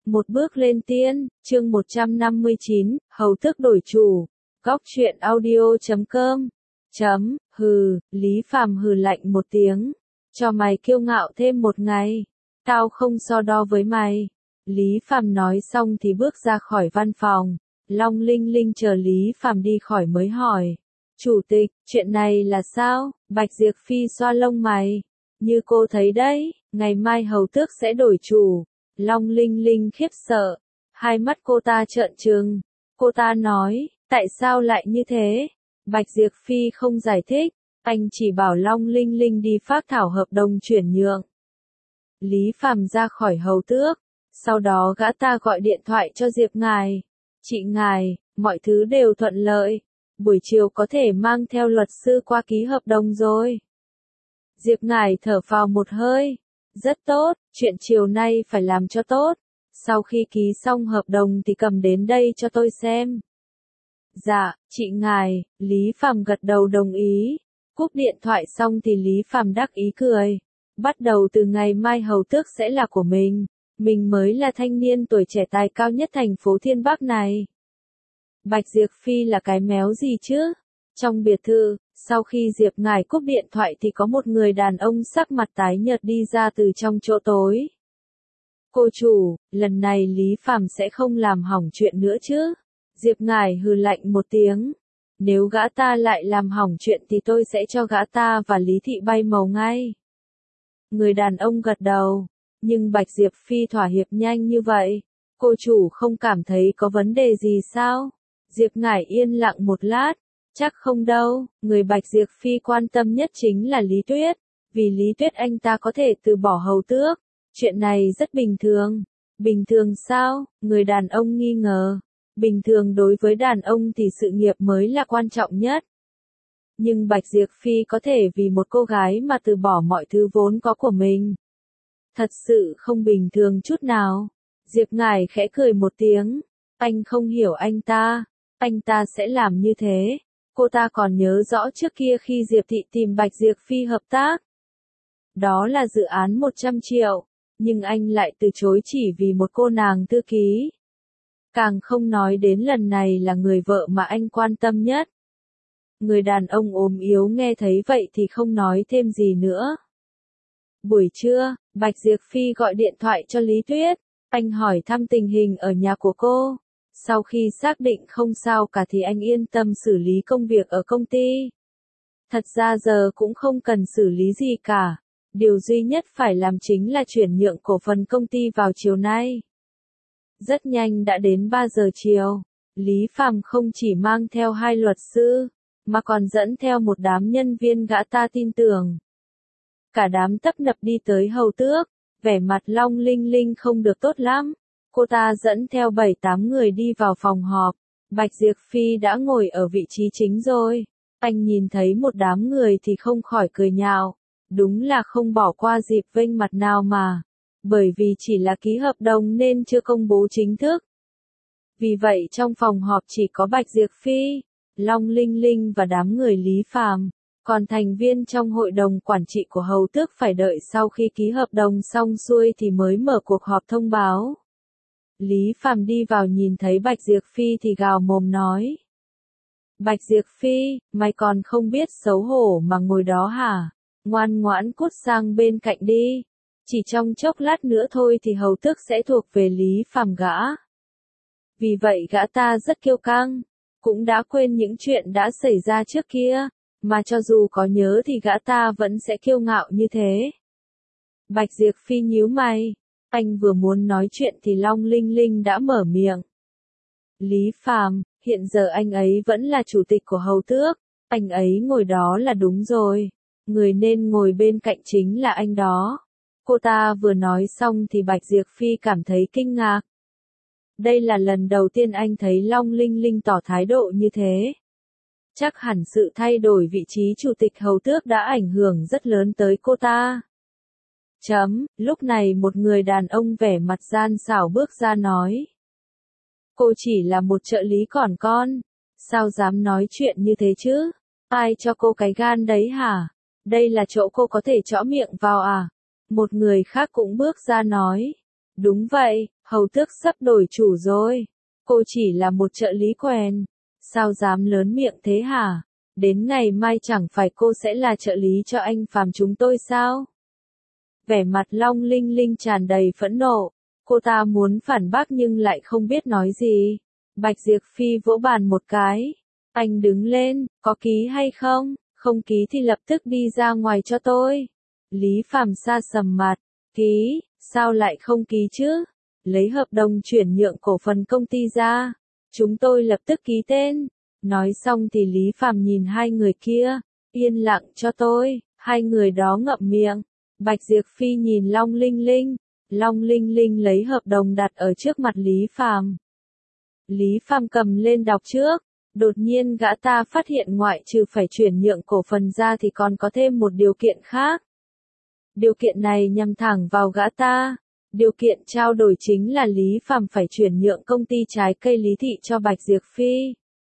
Một bước lên tiên, chương 159, hầu tước đổi chủ. Góc truyện audio.com. Lý Phàm hừ lạnh một tiếng. Cho mày kiêu ngạo thêm một ngày. Tao không so đo với mày. Lý Phàm nói xong thì bước ra khỏi văn phòng. Long Linh Linh chờ Lý Phàm đi khỏi mới hỏi. Chủ tịch, chuyện này là sao? Bạch Diệp Phi xoa lông mày. Như cô thấy đấy, ngày mai hầu tước sẽ đổi chủ. Long Linh Linh khiếp sợ. Hai mắt cô ta trợn trừng. Cô ta nói, tại sao lại như thế? Bạch Diệp Phi không giải thích. Anh chỉ bảo Long Linh Linh đi phác thảo hợp đồng chuyển nhượng. Lý Phàm ra khỏi hầu tước. Sau đó gã ta gọi điện thoại cho Diệp ngài. Chị ngài, mọi thứ đều thuận lợi. Buổi chiều có thể mang theo luật sư qua ký hợp đồng rồi. Diệp ngài thở phào một hơi. Rất tốt, chuyện chiều nay phải làm cho tốt. Sau khi ký xong hợp đồng thì cầm đến đây cho tôi xem. Dạ, chị ngài, Lý Phàm gật đầu đồng ý. Cúp điện thoại xong thì Lý Phàm đắc ý cười. Bắt đầu từ ngày mai hầu tước sẽ là của mình. Mình mới là thanh niên tuổi trẻ tài cao nhất thành phố Thiên Bắc này. Bạch Diệp Phi là cái méo gì chứ? Trong biệt thự, sau khi Diệp ngài cúp điện thoại thì có một người đàn ông sắc mặt tái nhợt đi ra từ trong chỗ tối. Cô chủ, lần này Lý Phàm sẽ không làm hỏng chuyện nữa chứ? Diệp ngài hừ lạnh một tiếng. Nếu gã ta lại làm hỏng chuyện thì tôi sẽ cho gã ta và Lý Thị bay màu ngay. Người đàn ông gật đầu. Nhưng Bạch Diệp Phi thỏa hiệp nhanh như vậy. Cô chủ không cảm thấy có vấn đề gì sao? Diệp ngải yên lặng một lát. Chắc không đâu, người Bạch Diệp Phi quan tâm nhất chính là Lý Tuyết. Vì Lý Tuyết anh ta có thể từ bỏ hầu tước. Chuyện này rất bình thường. Bình thường sao? Người đàn ông nghi ngờ. Bình thường đối với đàn ông thì sự nghiệp mới là quan trọng nhất. Nhưng Bạch Diệp Phi có thể vì một cô gái mà từ bỏ mọi thứ vốn có của mình. Thật sự không bình thường chút nào. Diệp ngải khẽ cười một tiếng. Anh không hiểu anh ta sẽ làm như thế. Cô ta còn nhớ rõ trước kia khi Diệp Thị tìm Bạch Diệp Phi hợp tác. Đó là dự án 100 triệu. Nhưng anh lại từ chối chỉ vì một cô nàng thư ký. Càng không nói đến lần này là người vợ mà anh quan tâm nhất. Người đàn ông ốm yếu nghe thấy vậy thì không nói thêm gì nữa. Buổi trưa, Bạch Diệp Phi gọi điện thoại cho Lý Tuyết. Anh hỏi thăm tình hình ở nhà của cô. Sau khi xác định không sao cả thì anh yên tâm xử lý công việc ở công ty. Thật ra giờ cũng không cần xử lý gì cả. Điều duy nhất phải làm chính là chuyển nhượng cổ phần công ty vào chiều nay. Rất nhanh đã đến 3 giờ chiều. Lý Phàm không chỉ mang theo 2 luật sư, mà còn dẫn theo một đám nhân viên gã ta tin tưởng. Cả đám tấp nập đi tới hầu tước. Vẻ mặt Long Linh Linh không được tốt lắm. Cô ta dẫn theo 7-8 người đi vào phòng họp. Bạch Diệp Phi đã ngồi ở vị trí chính rồi. Anh nhìn thấy một đám người thì không khỏi cười nhạo. Đúng là không bỏ qua dịp vênh mặt nào mà. Bởi vì chỉ là ký hợp đồng nên chưa công bố chính thức. Vì vậy trong phòng họp chỉ có Bạch Diệp Phi, Long Linh Linh và đám người Lý Phàm. Còn thành viên trong hội đồng quản trị của hầu tước phải đợi sau khi ký hợp đồng xong xuôi thì mới mở cuộc họp thông báo. Lý Phàm đi vào nhìn thấy Bạch Diệp Phi thì gào mồm nói. Bạch Diệp Phi, mày còn không biết xấu hổ mà ngồi đó hả? Ngoan ngoãn cút sang bên cạnh đi. Chỉ trong chốc lát nữa thôi thì hầu tước sẽ thuộc về Lý Phàm gã. Vì vậy gã ta rất kiêu căng. Cũng đã quên những chuyện đã xảy ra trước kia. Mà cho dù có nhớ thì gã ta vẫn sẽ kiêu ngạo như thế. Bạch Diệp Phi nhíu mày. Anh vừa muốn nói chuyện thì Long Linh Linh đã mở miệng. Lý Phàm, hiện giờ anh ấy vẫn là chủ tịch của hầu tước. Anh ấy ngồi đó là đúng rồi. Người nên ngồi bên cạnh chính là anh đó. Cô ta vừa nói xong thì Bạch Diệp Phi cảm thấy kinh ngạc. Đây là lần đầu tiên anh thấy Long Linh Linh tỏ thái độ như thế. Chắc hẳn sự thay đổi vị trí chủ tịch hầu tước đã ảnh hưởng rất lớn tới cô ta. Lúc này một người đàn ông vẻ mặt gian xảo bước ra nói. Cô chỉ là một trợ lý còn con. Sao dám nói chuyện như thế chứ? Ai cho cô cái gan đấy hả? Đây là chỗ cô có thể chõ miệng vào à? Một người khác cũng bước ra nói. Đúng vậy, hầu tước sắp đổi chủ rồi. Cô chỉ là một trợ lý quèn. Sao dám lớn miệng thế hả? Đến ngày mai chẳng phải cô sẽ là trợ lý cho anh Phàm chúng tôi sao? Vẻ mặt Long Linh Linh tràn đầy phẫn nộ. Cô ta muốn phản bác nhưng lại không biết nói gì. Bạch Diệp Phi vỗ bàn một cái. Anh đứng lên, có ký hay không? Không ký thì lập tức đi ra ngoài cho tôi. Lý Phàm sa sầm mặt. Ký, sao lại không ký chứ? Lấy hợp đồng chuyển nhượng cổ phần công ty ra. Chúng tôi lập tức ký tên. Nói xong thì Lý Phàm nhìn hai người kia. Yên lặng cho tôi, hai người đó ngậm miệng. Bạch Diệp Phi nhìn Long Linh Linh. Long Linh Linh lấy hợp đồng đặt ở trước mặt Lý Phàm. Lý Phàm cầm lên đọc trước. Đột nhiên gã ta phát hiện ngoại trừ phải chuyển nhượng cổ phần ra thì còn có thêm một điều kiện khác. Điều kiện này nhằm thẳng vào gã ta. Điều kiện trao đổi chính là Lý Phàm phải chuyển nhượng công ty trái cây Lý Thị cho Bạch Diệp Phi.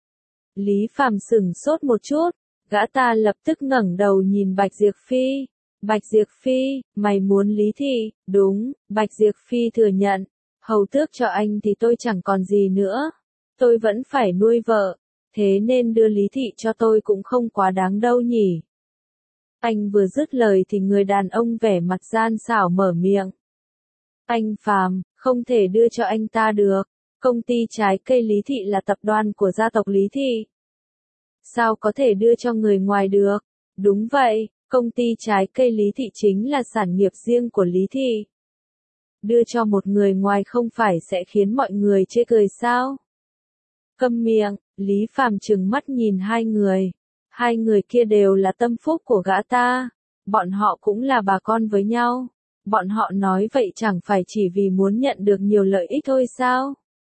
Lý Phàm sửng sốt một chút, gã ta lập tức ngẩng đầu nhìn Bạch Diệp Phi. Bạch Diệp Phi, mày muốn Lý Thị, đúng, Bạch Diệp Phi thừa nhận. Hầu tước cho anh thì tôi chẳng còn gì nữa. Tôi vẫn phải nuôi vợ, thế nên đưa Lý Thị cho tôi cũng không quá đáng đâu nhỉ. Anh vừa dứt lời thì người đàn ông vẻ mặt gian xảo mở miệng. Anh Phàm, không thể đưa cho anh ta được. Công ty trái cây Lý Thị là tập đoàn của gia tộc Lý Thị. Sao có thể đưa cho người ngoài được? Đúng vậy, công ty trái cây Lý Thị chính là sản nghiệp riêng của Lý Thị. Đưa cho một người ngoài không phải sẽ khiến mọi người chê cười sao? Câm miệng, Lý Phàm trừng mắt nhìn hai người. Hai người kia đều là tâm phúc của gã ta. Bọn họ cũng là bà con với nhau. Bọn họ nói vậy chẳng phải chỉ vì muốn nhận được nhiều lợi ích thôi sao?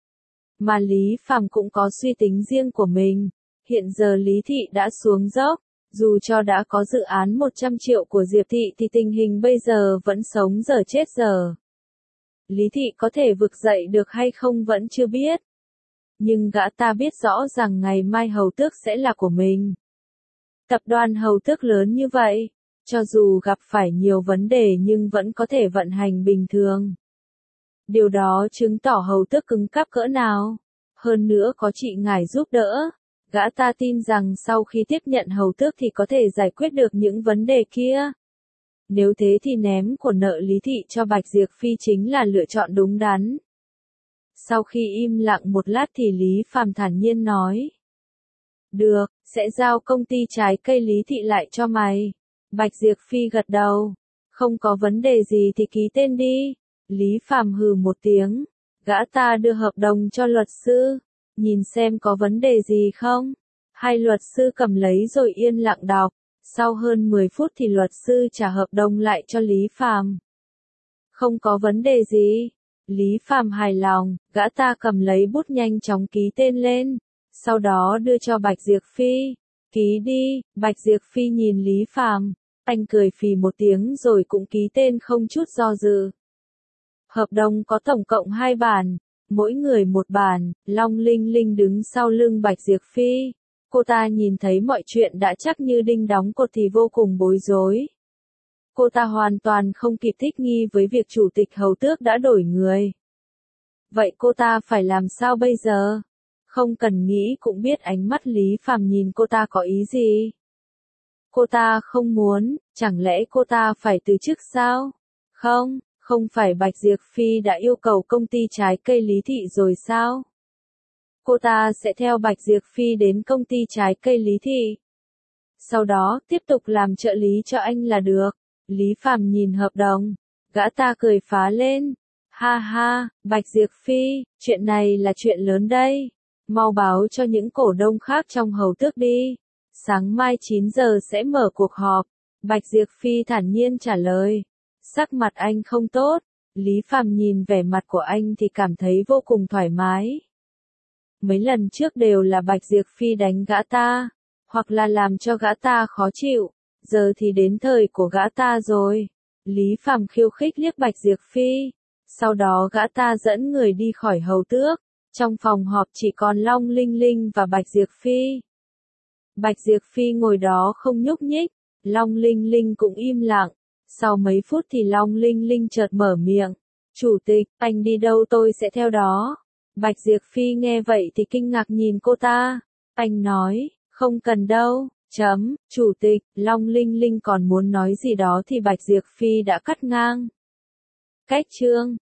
Mà Lý Phàm cũng có suy tính riêng của mình. Hiện giờ Lý Thị đã xuống dốc. Dù cho đã có dự án 100 triệu của Diệp Thị thì tình hình bây giờ vẫn sống dở chết dở. Lý Thị có thể vực dậy được hay không vẫn chưa biết. Nhưng gã ta biết rõ rằng ngày mai hầu tước sẽ là của mình. Tập đoàn hầu tước lớn như vậy, cho dù gặp phải nhiều vấn đề nhưng vẫn có thể vận hành bình thường. Điều đó chứng tỏ hầu tước cứng cáp cỡ nào. Hơn nữa có chị ngài giúp đỡ. Gã ta tin rằng sau khi tiếp nhận hầu tước thì có thể giải quyết được những vấn đề kia. Nếu thế thì ném của nợ Lý Thị cho Bạch Diệp Phi chính là lựa chọn đúng đắn. Sau khi im lặng một lát thì Lý Phàm thản nhiên nói. Được, sẽ giao công ty trái cây Lý Thị lại cho mày. Bạch Diệp Phi gật đầu. Không có vấn đề gì thì ký tên đi. Lý Phàm hừ một tiếng. Gã ta đưa hợp đồng cho luật sư. Nhìn xem có vấn đề gì không. Hai luật sư cầm lấy rồi yên lặng đọc. Sau hơn 10 phút thì luật sư trả hợp đồng lại cho Lý Phàm. Không có vấn đề gì. Lý Phàm hài lòng, gã ta cầm lấy bút nhanh chóng ký tên lên. Sau đó đưa cho Bạch Diệp Phi. Ký đi, Bạch Diệp Phi nhìn Lý Phàm. Anh cười phì một tiếng rồi cũng ký tên không chút do dự. Hợp đồng có tổng cộng 2 bản, mỗi người một bản. Long Linh Linh đứng sau lưng Bạch Diệp Phi. Cô ta nhìn thấy mọi chuyện đã chắc như đinh đóng cột thì vô cùng bối rối. Cô ta hoàn toàn không kịp thích nghi với việc chủ tịch hầu tước đã đổi người. Vậy cô ta phải làm sao bây giờ? Không cần nghĩ cũng biết ánh mắt Lý Phàm nhìn cô ta có ý gì. Cô ta không muốn, chẳng lẽ cô ta phải từ chức sao? Không, không phải Bạch Diệp Phi đã yêu cầu công ty trái cây Lý Thị rồi sao? Cô ta sẽ theo Bạch Diệp Phi đến công ty trái cây Lý Thị. Sau đó, tiếp tục làm trợ lý cho anh là được. Lý Phàm nhìn hợp đồng. Gã ta cười phá lên. Ha ha, Bạch Diệp Phi, chuyện này là chuyện lớn đây. Mau báo cho những cổ đông khác trong hầu tước đi. Sáng mai 9 giờ sẽ mở cuộc họp. Bạch Diệp Phi thản nhiên trả lời. Sắc mặt anh không tốt. Lý Phàm nhìn vẻ mặt của anh thì cảm thấy vô cùng thoải mái. Mấy lần trước đều là Bạch Diệp Phi đánh gã ta, hoặc là làm cho gã ta khó chịu. Giờ thì đến thời của gã ta rồi. Lý Phàm khiêu khích liếc Bạch Diệp Phi. Sau đó gã ta dẫn người đi khỏi hầu tước. Trong phòng họp chỉ còn Long Linh Linh và Bạch Diệp Phi. Bạch Diệp Phi ngồi đó không nhúc nhích. Long Linh Linh cũng im lặng. Sau mấy phút thì Long Linh Linh chợt mở miệng. Chủ tịch, anh đi đâu tôi sẽ theo đó. Bạch Diệp Phi nghe vậy thì kinh ngạc nhìn cô ta. Anh nói, không cần đâu. Chủ tịch, Long Linh Linh còn muốn nói gì đó thì Bạch Diệp Phi đã cắt ngang. Cách chương